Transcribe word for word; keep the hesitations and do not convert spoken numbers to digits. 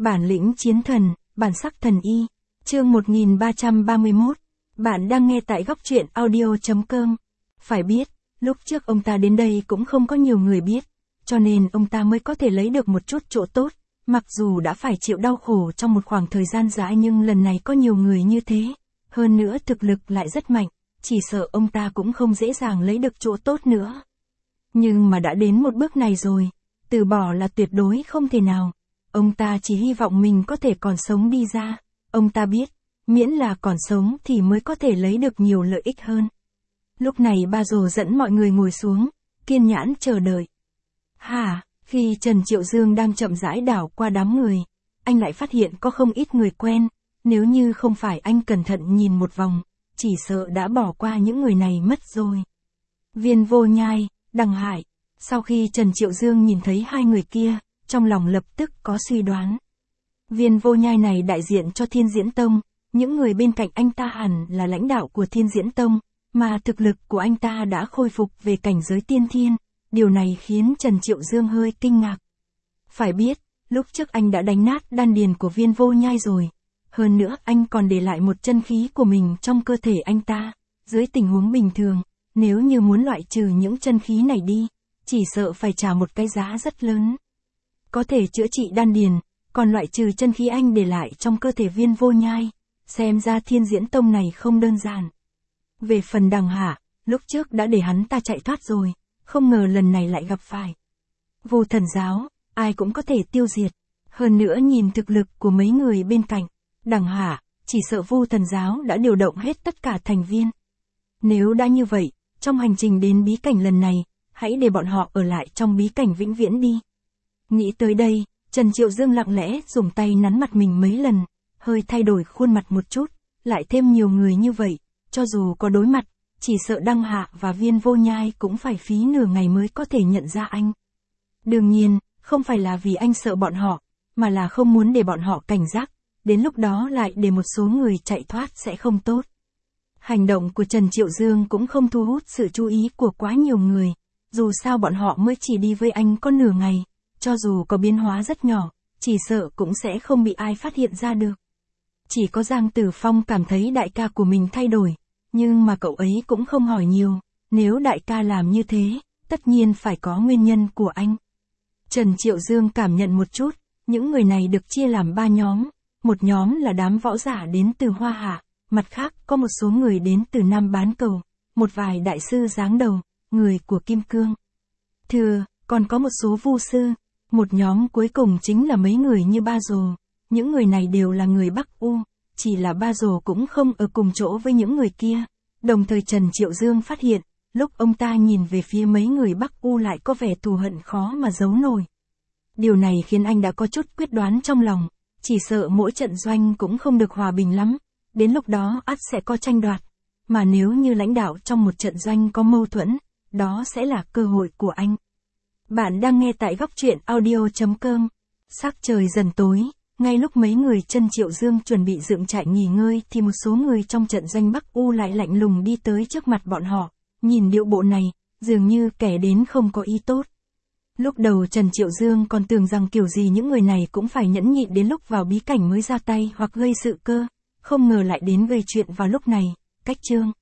Bản lĩnh chiến thần, bản sắc thần y. Chương một nghìn ba trăm ba mươi mốt. Bạn đang nghe tại góc truyện audio chấm com. Phải biết, lúc trước ông ta đến đây cũng không có nhiều người biết, cho nên ông ta mới có thể lấy được một chút chỗ tốt, mặc dù đã phải chịu đau khổ trong một khoảng thời gian dài, nhưng lần này có nhiều người như thế, hơn nữa thực lực lại rất mạnh, chỉ sợ ông ta cũng không dễ dàng lấy được chỗ tốt nữa. Nhưng mà đã đến một bước này rồi, từ bỏ là tuyệt đối không thể nào. Ông ta chỉ hy vọng mình có thể còn sống đi ra. Ông ta biết, miễn là còn sống thì mới có thể lấy được nhiều lợi ích hơn. Lúc này ba rồ dẫn mọi người ngồi xuống, kiên nhẫn chờ đợi. Hả, khi Trần Triệu Dương đang chậm rãi đảo qua đám người, anh lại phát hiện có không ít người quen. Nếu như không phải anh cẩn thận nhìn một vòng, chỉ sợ đã bỏ qua những người này mất rồi. Viên Vô Nhai, Đằng Hải. Sau khi Trần Triệu Dương nhìn thấy hai người kia, trong lòng lập tức có suy đoán. Viên Vô Nhai này đại diện cho Thiên Diễn Tông, những người bên cạnh anh ta hẳn là lãnh đạo của Thiên Diễn Tông, mà thực lực của anh ta đã khôi phục về cảnh giới tiên thiên, điều này khiến Trần Triệu Dương hơi kinh ngạc. Phải biết, lúc trước anh đã đánh nát đan điền của Viên Vô Nhai rồi, hơn nữa anh còn để lại một chân khí của mình trong cơ thể anh ta, dưới tình huống bình thường, nếu như muốn loại trừ những chân khí này đi, chỉ sợ phải trả một cái giá rất lớn. Có thể chữa trị đan điền, còn loại trừ chân khí anh để lại trong cơ thể Viên Vô Nhai, xem ra Thiên Diễn Tông này không đơn giản. Về phần Đằng Hạ, lúc trước đã để hắn ta chạy thoát rồi, không ngờ lần này lại gặp phải. Vô Thần Giáo, ai cũng có thể tiêu diệt, hơn nữa nhìn thực lực của mấy người bên cạnh, Đằng Hạ, chỉ sợ Vô Thần Giáo đã điều động hết tất cả thành viên. Nếu đã như vậy, trong hành trình đến bí cảnh lần này, hãy để bọn họ ở lại trong bí cảnh vĩnh viễn đi. Nghĩ tới đây, Trần Triệu Dương lặng lẽ dùng tay nắn mặt mình mấy lần, hơi thay đổi khuôn mặt một chút, lại thêm nhiều người như vậy, cho dù có đối mặt, chỉ sợ Đăng Hạ và Viên Vô Nhai cũng phải phí nửa ngày mới có thể nhận ra anh. Đương nhiên, không phải là vì anh sợ bọn họ, mà là không muốn để bọn họ cảnh giác, đến lúc đó lại để một số người chạy thoát sẽ không tốt. Hành động của Trần Triệu Dương cũng không thu hút sự chú ý của quá nhiều người, dù sao bọn họ mới chỉ đi với anh có nửa ngày, cho dù có biến hóa rất nhỏ, chỉ sợ cũng sẽ không bị ai phát hiện ra được. Chỉ có Giang Tử Phong cảm thấy đại ca của mình thay đổi, nhưng mà cậu ấy cũng không hỏi nhiều, nếu đại ca làm như thế, tất nhiên phải có nguyên nhân của anh. Trần Triệu Dương cảm nhận một chút, những người này được chia làm ba nhóm, một nhóm là đám võ giả đến từ Hoa Hạ, mặt khác có một số người đến từ Nam Bán Cầu, một vài đại sư giáng đầu, người của Kim Cương Thừa, còn có một số vu sư, một nhóm cuối cùng chính là mấy người như Ba Rồ, những người này đều là người Bắc U, chỉ là Ba Rồ cũng không ở cùng chỗ với những người kia. Đồng thời Trần Triệu Dương phát hiện, lúc ông ta nhìn về phía mấy người Bắc U lại có vẻ thù hận khó mà giấu nổi. Điều này khiến anh đã có chút quyết đoán trong lòng, chỉ sợ mỗi trận doanh cũng không được hòa bình lắm, đến lúc đó ắt sẽ có tranh đoạt, mà nếu như lãnh đạo trong một trận doanh có mâu thuẫn, đó sẽ là cơ hội của anh. Bạn đang nghe tại góc truyện audio chấm com. Sắc trời dần tối, ngay lúc mấy người Trần Triệu Dương chuẩn bị dựng trại nghỉ ngơi thì một số người trong trận doanh Bắc U lại lạnh lùng đi tới trước mặt bọn họ, nhìn điệu bộ này, dường như kẻ đến không có ý tốt. Lúc đầu Trần Triệu Dương còn tưởng rằng kiểu gì những người này cũng phải nhẫn nhịn đến lúc vào bí cảnh mới ra tay hoặc gây sự cơ, không ngờ lại đến gây chuyện vào lúc này. Cách chương